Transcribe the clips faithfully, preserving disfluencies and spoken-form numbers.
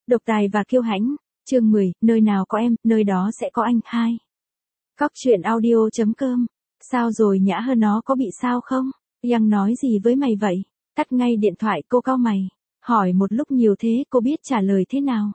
Độc tài và kiêu hãnh. Chương mười, nơi nào có em, nơi đó sẽ có anh. Hai. Cóc truyện audio chấm com. Sao rồi Nhã Hân, nó có bị sao không? Yang nói gì với mày vậy? Tắt ngay điện thoại. Cô cau mày. Hỏi một lúc nhiều thế cô biết trả lời thế nào?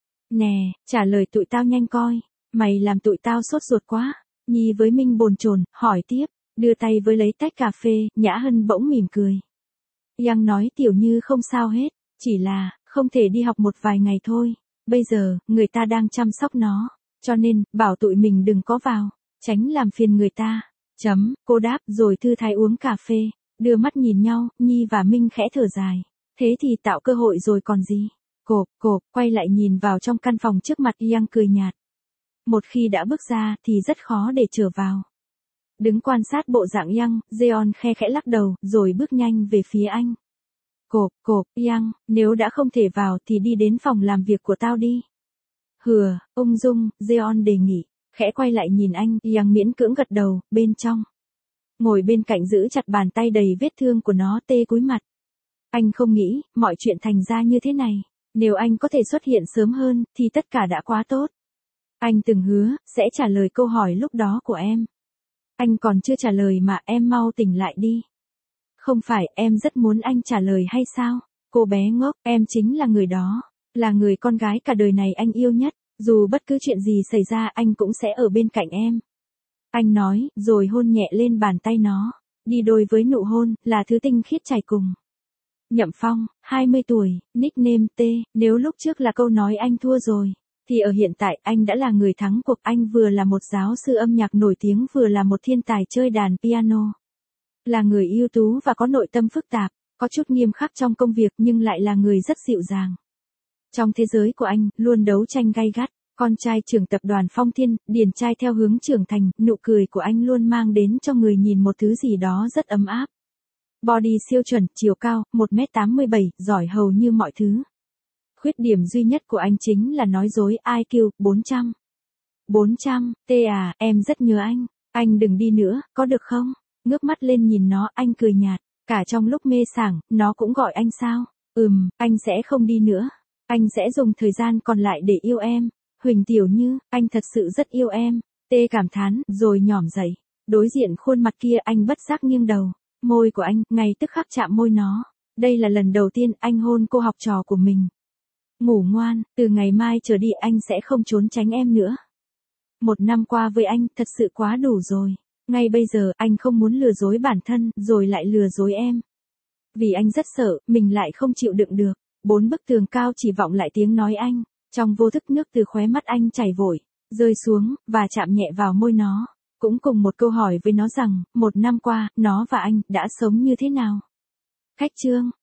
Nè, trả lời tụi tao nhanh coi. Mày làm tụi tao sốt ruột quá. Nhi với Minh bồn chồn, hỏi tiếp. Đưa tay với lấy tách cà phê. Nhã Hân bỗng mỉm cười. Yang nói Tiểu Như không sao hết. Chỉ là, không thể đi học một vài ngày thôi. Bây giờ, người ta đang chăm sóc nó. Cho nên, bảo tụi mình đừng có vào. Tránh làm phiền người ta. Chấm, cô đáp rồi thư thái uống cà phê. Đưa mắt nhìn nhau, Nhi và Minh khẽ thở dài. Thế thì tạo cơ hội rồi còn gì. Cộp, cộp, quay lại nhìn vào trong căn phòng trước mặt. Yang cười nhạt. Một khi đã bước ra thì rất khó để trở vào. Đứng quan sát bộ dạng Yang, Jeon khe khẽ lắc đầu, rồi bước nhanh về phía anh. Cộp, cộp, Yang, nếu đã không thể vào thì đi đến phòng làm việc của tao đi. Hừa, ung dung, Jeon đề nghị, khẽ quay lại nhìn anh, Yang miễn cưỡng gật đầu, bên trong. Ngồi bên cạnh giữ chặt bàn tay đầy vết thương của nó, tê cúi mặt. Anh không nghĩ, mọi chuyện thành ra như thế này. Nếu anh có thể xuất hiện sớm hơn, thì tất cả đã quá tốt. Anh từng hứa, sẽ trả lời câu hỏi lúc đó của em. Anh còn chưa trả lời mà, em mau tỉnh lại đi. Không phải, em rất muốn anh trả lời hay sao? Cô bé ngốc, em chính là người đó. Là người con gái cả đời này anh yêu nhất. Dù bất cứ chuyện gì xảy ra anh cũng sẽ ở bên cạnh em. Anh nói, rồi hôn nhẹ lên bàn tay nó. Đi đôi với nụ hôn, là thứ tinh khiết chảy cùng. Nhậm Phong, hai mươi tuổi, nickname T, nếu lúc trước là câu nói anh thua rồi. Thì ở hiện tại anh đã là người thắng cuộc. Anh vừa là một giáo sư âm nhạc nổi tiếng, vừa là một thiên tài chơi đàn piano. Là người ưu tú và có nội tâm phức tạp, có chút nghiêm khắc trong công việc nhưng lại là người rất dịu dàng. Trong thế giới của anh, luôn đấu tranh gay gắt, con trai trưởng tập đoàn Phong Thiên, điển trai theo hướng trưởng thành, nụ cười của anh luôn mang đến cho người nhìn một thứ gì đó rất ấm áp. Body siêu chuẩn, chiều cao, một mét tám mươi bảy, giỏi hầu như mọi thứ. Khuyết điểm duy nhất của anh chính là nói dối. I Q, bốn trăm. bốn trăm, T à, em rất nhớ anh. Anh đừng đi nữa, có được không? Ngước mắt lên nhìn nó, anh cười nhạt. Cả trong lúc mê sảng, nó cũng gọi anh sao? Ừm, anh sẽ không đi nữa. Anh sẽ dùng thời gian còn lại để yêu em. Huỳnh Tiểu Như, anh thật sự rất yêu em. Tê cảm thán, rồi nhỏm dậy. Đối diện khuôn mặt kia anh bất giác nghiêng đầu. Môi của anh, ngay tức khắc chạm môi nó. Đây là lần đầu tiên anh hôn cô học trò của mình. Ngủ ngoan, từ ngày mai trở đi anh sẽ không trốn tránh em nữa. Một năm qua với anh, thật sự quá đủ rồi. Ngay bây giờ, anh không muốn lừa dối bản thân, rồi lại lừa dối em. Vì anh rất sợ, mình lại không chịu đựng được. Bốn bức tường cao chỉ vọng lại tiếng nói anh. Trong vô thức nước từ khóe mắt anh chảy vội, rơi xuống, và chạm nhẹ vào môi nó. Cũng cùng một câu hỏi với nó rằng, một năm qua, nó và anh, đã sống như thế nào? Khách chương.